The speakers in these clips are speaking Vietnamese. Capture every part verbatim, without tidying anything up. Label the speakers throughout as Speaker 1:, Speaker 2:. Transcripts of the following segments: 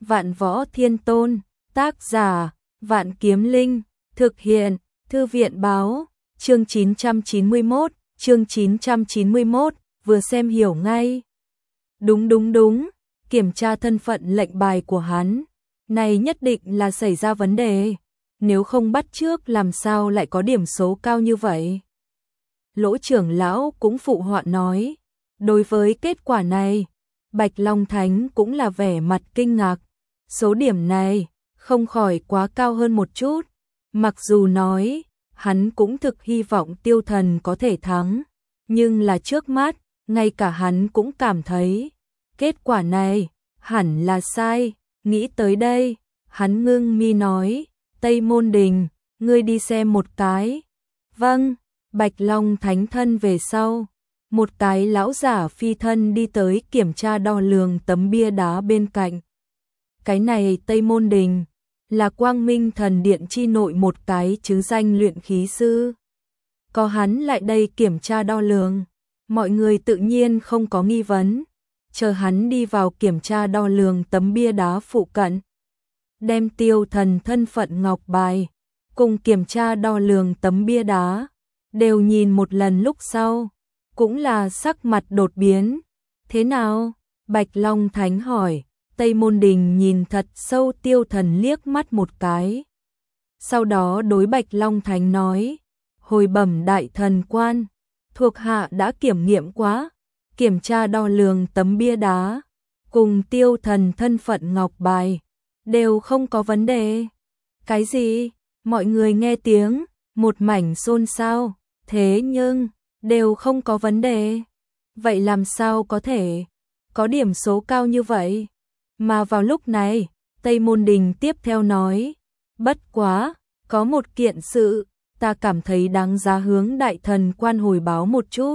Speaker 1: Vạn Võ Thiên Tôn, tác giả, Vạn Kiếm Linh, thực hiện, Thư viện báo, chương chín trăm chín mươi mốt, chương chín trăm chín mươi mốt, vừa xem hiểu ngay. Đúng đúng đúng, kiểm tra thân phận lệnh bài của hắn, này nhất định là xảy ra vấn đề, nếu không bắt trước làm sao lại có điểm số cao như vậy. Lỗ trưởng lão cũng phụ họa nói, đối với kết quả này, Bạch Long Thánh cũng là vẻ mặt kinh ngạc, số điểm này không khỏi quá cao hơn một chút, mặc dù nói, hắn cũng thực hy vọng Tiêu Thần có thể thắng, nhưng là trước mắt, ngay cả hắn cũng cảm thấy, kết quả này, hẳn là sai, nghĩ tới đây, hắn ngưng mi nói, Tây Môn Đình, ngươi đi xem một cái. Vâng, Bạch Long Thánh thân về sau, một cái lão giả phi thân đi tới kiểm tra đo lường tấm bia đá bên cạnh. Cái này Tây Môn Đình, là Quang Minh Thần Điện chi nội một cái chứ danh luyện khí sư. Có hắn lại đây kiểm tra đo lường, mọi người tự nhiên không có nghi vấn, chờ hắn đi vào kiểm tra đo lường tấm bia đá phụ cận. Đem Tiêu Thần thân phận ngọc bài, cùng kiểm tra đo lường tấm bia đá, đều nhìn một lần lúc sau, cũng là sắc mặt đột biến. Thế nào? Bạch Long Thánh hỏi. Tây Môn Đình nhìn thật sâu Tiêu Thần liếc mắt một cái. Sau đó đối Bạch Long Thánh nói, hồi bẩm đại thần quan, thuộc hạ đã kiểm nghiệm quá, kiểm tra đo lường tấm bia đá, cùng Tiêu Thần thân phận ngọc bài, đều không có vấn đề. Cái gì? Mọi người nghe tiếng, một mảnh xôn xao, thế nhưng, đều không có vấn đề. Vậy làm sao có thể, có điểm số cao như vậy? Mà vào lúc này, Tây Môn Đình tiếp theo nói, bất quá, có một kiện sự, ta cảm thấy đáng giá hướng đại thần quan hồi báo một chút.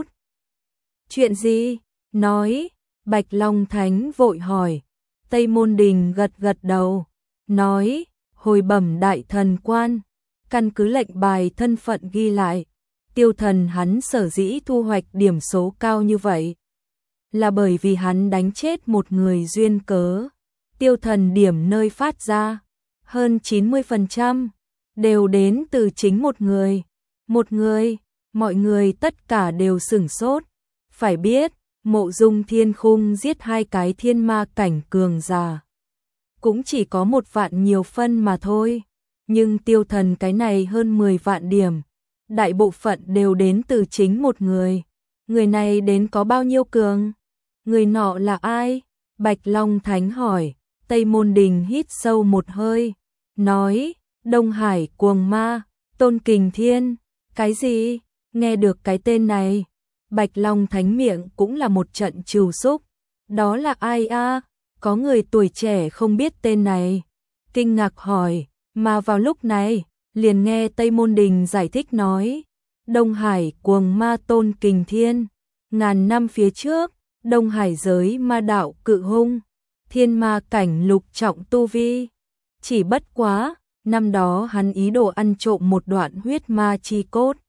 Speaker 1: Chuyện gì? Nói, Bạch Long Thánh vội hỏi. Tây Môn Đình gật gật đầu, nói, hồi bẩm đại thần quan, căn cứ lệnh bài thân phận ghi lại, Tiêu Thần hắn sở dĩ thu hoạch điểm số cao như vậy, là bởi vì hắn đánh chết một người duyên cớ. Tiêu Thần điểm nơi phát ra, hơn chín mươi phần trăm, đều đến từ chính một người. Một người, mọi người tất cả đều sửng sốt. Phải biết, Mộ Dung Thiên Khung giết hai cái thiên ma cảnh cường giả, cũng chỉ có một vạn nhiều phân mà thôi. Nhưng Tiêu Thần cái này hơn mười vạn điểm, đại bộ phận đều đến từ chính một người. Người này đến có bao nhiêu cường? Người nọ là ai? Bạch Long Thánh hỏi. Tây Môn Đình hít sâu một hơi, nói, Đông Hải Cuồng Ma, Tôn Kình Thiên. Cái gì? Nghe được cái tên này, Bạch Long Thánh miệng cũng là một trận trừu xúc. Đó là ai a? Có người tuổi trẻ không biết tên này. Kinh ngạc hỏi, mà vào lúc này, liền nghe Tây Môn Đình giải thích nói, Đông Hải Cuồng Ma Tôn Kình Thiên, ngàn năm phía trước, Đông Hải giới ma đạo cự hung, thiên ma cảnh lục trọng tu vi. Chỉ bất quá, năm đó hắn ý đồ ăn trộm một đoạn huyết ma chi cốt,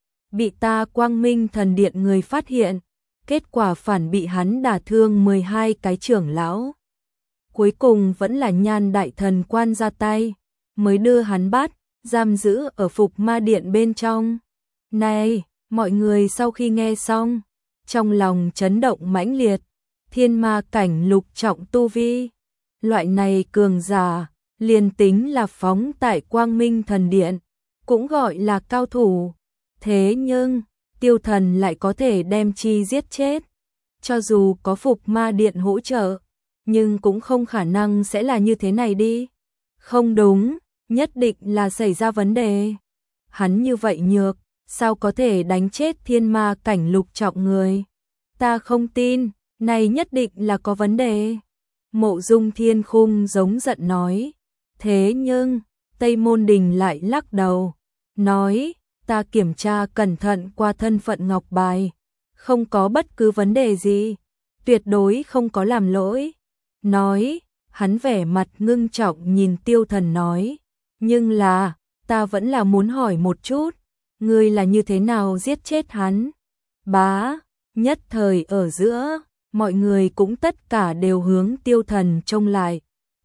Speaker 1: bị ta Quang Minh Thần Điện người phát hiện, kết quả phản bị hắn đả thương mười hai cái trưởng lão. Cuối cùng vẫn là Nhan đại thần quan ra tay, mới đưa hắn bắt, giam giữ ở Phục Ma Điện bên trong. Này, mọi người sau khi nghe xong, trong lòng chấn động mãnh liệt. Thiên ma cảnh lục trọng tu vi, loại này cường giả, liền tính là phóng tại Quang Minh Thần Điện, cũng gọi là cao thủ. Thế nhưng, Tiêu Thần lại có thể đem chi giết chết. Cho dù có Phục Ma Điện hỗ trợ, nhưng cũng không khả năng sẽ là như thế này đi. Không đúng, nhất định là xảy ra vấn đề. Hắn như vậy nhược, sao có thể đánh chết thiên ma cảnh lục trọng người? Ta không tin. Này nhất định là có vấn đề. Mộ Dung Thiên Khung giống giận nói. Thế nhưng, Tây Môn Đình lại lắc đầu, nói, ta kiểm tra cẩn thận qua thân phận ngọc bài, không có bất cứ vấn đề gì, tuyệt đối không có làm lỗi. Nói, hắn vẻ mặt ngưng trọng nhìn Tiêu Thần nói, nhưng là, ta vẫn là muốn hỏi một chút, ngươi là như thế nào giết chết hắn? Bá, nhất thời ở giữa, mọi người cũng tất cả đều hướng Tiêu Thần trông lại.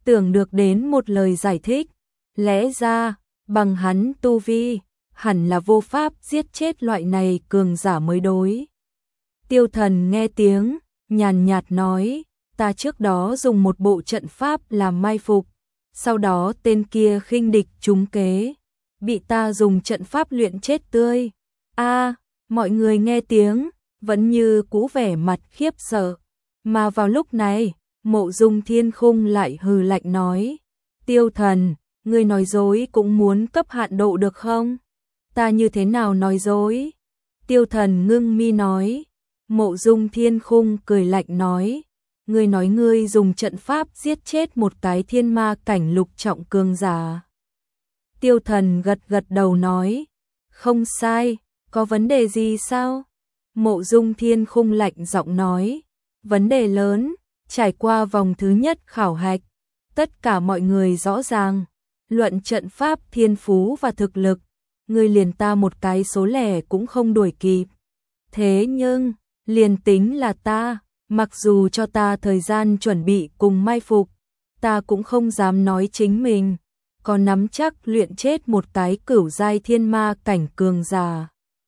Speaker 1: tưởng được đến một lời giải thích, lẽ ra, bằng hắn tu vi, hẳn là vô pháp giết chết loại này cường giả mới đối. Tiêu Thần nghe tiếng, nhàn nhạt nói, ta trước đó dùng một bộ trận pháp làm mai phục, sau đó tên kia khinh địch trúng kế, bị ta dùng trận pháp luyện chết tươi. A, mọi người nghe tiếng, vẫn như cũ vẻ mặt khiếp sợ, mà vào lúc này, Mộ Dung Thiên Khung lại hừ lạnh nói, Tiêu Thần, ngươi nói dối cũng muốn cấp hạn độ được không? Ta như thế nào nói dối? Tiêu Thần ngưng mi nói. Mộ Dung Thiên Khung cười lạnh nói, ngươi nói ngươi dùng trận pháp giết chết một cái thiên ma cảnh lục trọng cường giả. Tiêu Thần gật gật đầu nói, không sai, có vấn đề gì sao? Mộ Dung Thiên Khung lạnh giọng nói, vấn đề lớn, trải qua vòng thứ nhất khảo hạch, tất cả mọi người rõ ràng, luận trận pháp thiên phú và thực lực, ngươi liền ta một cái số lẻ cũng không đuổi kịp. Thế nhưng, liền tính là ta, mặc dù cho ta thời gian chuẩn bị cùng mai phục, ta cũng không dám nói chính mình có nắm chắc luyện chết một cái cửu giai thiên ma cảnh cường giả.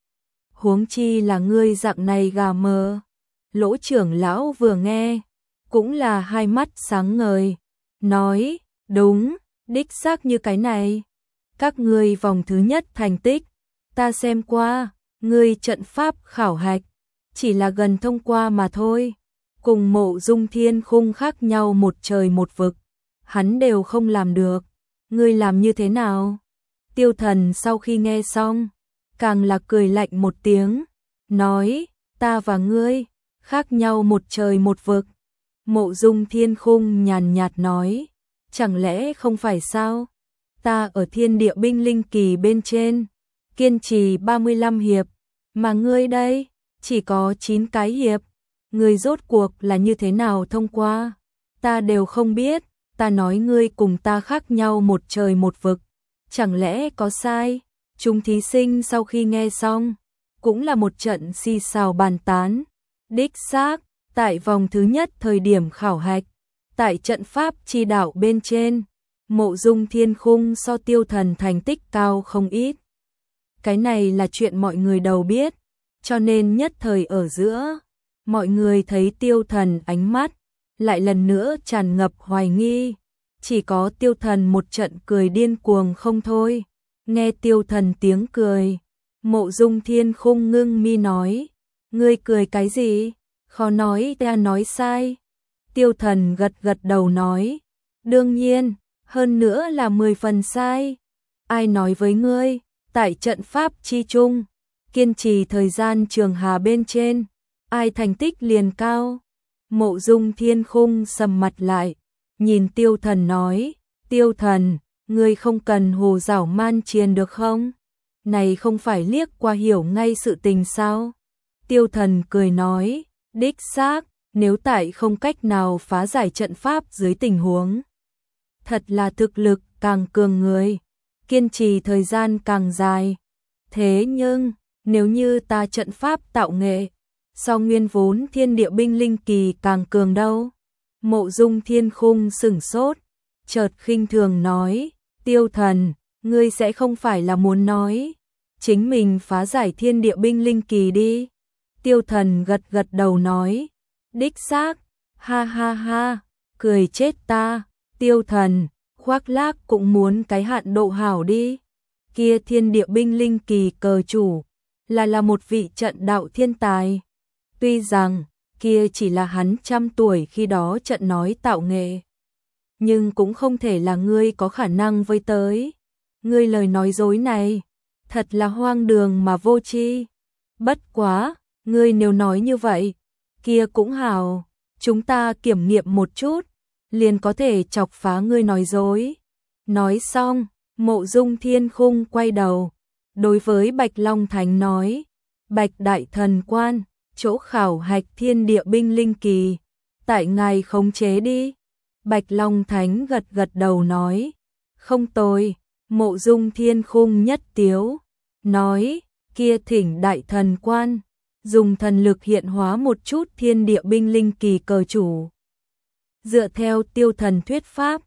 Speaker 1: Huống chi là ngươi dạng này gà mờ. Lỗ trưởng lão vừa nghe, cũng là hai mắt sáng ngời, nói, đúng, đích xác như cái này. Các ngươi vòng thứ nhất thành tích, ta xem qua, ngươi trận pháp khảo hạch, chỉ là gần thông qua mà thôi. Cùng Mộ Dung Thiên Khung khác nhau một trời một vực, hắn đều không làm được. Ngươi làm như thế nào? Tiêu Thần sau khi nghe xong, càng là cười lạnh một tiếng, nói, ta và ngươi, khác nhau một trời một vực. Mộ Dung Thiên Khung nhàn nhạt nói, chẳng lẽ không phải sao? Ta ở thiên địa binh linh kỳ bên trên, kiên trì ba mươi lăm hiệp, mà ngươi đây, chỉ có chín cái hiệp. Ngươi rốt cuộc là như thế nào thông qua? Ta đều không biết, ta nói ngươi cùng ta khác nhau một trời một vực, chẳng lẽ có sai? Chúng thí sinh sau khi nghe xong, cũng là một trận xì xào bàn tán. Đích xác, tại vòng thứ nhất thời điểm khảo hạch, tại trận pháp chi đạo bên trên, Mộ Dung Thiên Khung so Tiêu Thần thành tích cao không ít. Cái này là chuyện mọi người đều biết, cho nên nhất thời ở giữa, mọi người thấy Tiêu Thần ánh mắt, lại lần nữa tràn ngập hoài nghi. Chỉ có Tiêu Thần một trận cười điên cuồng không thôi. Nghe Tiêu Thần tiếng cười, Mộ Dung Thiên Khung ngưng mi nói, ngươi cười cái gì? Khó nói ta nói sai. Tiêu Thần gật gật đầu nói, đương nhiên, hơn nữa là mười phần sai. Ai nói với ngươi, tại trận pháp chi chung, kiên trì thời gian trường hà bên trên, ai thành tích liền cao? Mộ Dung Thiên Khung sầm mặt lại, nhìn Tiêu Thần nói, Tiêu Thần, ngươi không cần hồ giảo man triền được không? Này không phải liếc qua hiểu ngay sự tình sao? Tiêu Thần cười nói, đích xác, nếu tại không cách nào phá giải trận pháp dưới tình huống, thật là thực lực càng cường người, kiên trì thời gian càng dài. Thế nhưng, nếu như ta trận pháp tạo nghệ, so nguyên vốn thiên địa binh linh kỳ càng cường đâu? Mộ Dung Thiên Khung sửng sốt, chợt khinh thường nói, Tiêu Thần, ngươi sẽ không phải là muốn nói, chính mình phá giải thiên địa binh linh kỳ đi. Tiêu Thần gật gật đầu nói, đích xác, ha ha ha, cười chết ta. Tiêu Thần, khoác lác cũng muốn cái hạn độ hảo đi. Kia thiên địa binh linh kỳ cờ chủ, là là một vị trận đạo thiên tài. Tuy rằng, kia chỉ là hắn trăm tuổi khi đó trận nói tạo nghệ, nhưng cũng không thể là ngươi có khả năng với tới. Ngươi lời nói dối này, thật là hoang đường mà vô tri. Bất quá, ngươi nếu nói như vậy, kia cũng hảo, chúng ta kiểm nghiệm một chút, liền có thể chọc phá ngươi nói dối. Nói xong, Mộ Dung Thiên Khung quay đầu, đối với Bạch Long Thánh nói, Bạch Đại Thần Quan, chỗ khảo hạch thiên địa binh linh kỳ, tại ngài khống chế đi. Bạch Long Thánh gật gật đầu nói, không tồi. Mộ Dung Thiên Khung nhất tiếu, nói, kia thỉnh Đại Thần Quan, dùng thần lực hiện hóa một chút thiên địa binh linh kỳ cờ chủ. Dựa theo Tiêu Thần thuyết pháp,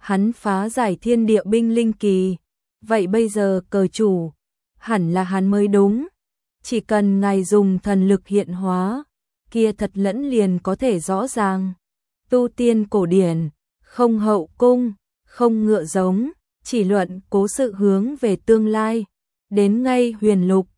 Speaker 1: hắn phá giải thiên địa binh linh kỳ, vậy bây giờ cờ chủ, hẳn là hắn mới đúng. Chỉ cần ngài dùng thần lực hiện hóa, kia thật lẫn liền có thể rõ ràng. Tu tiên cổ điển, không hậu cung, không ngựa giống, chỉ luận cố sự hướng về tương lai. Đến ngay huyền lục,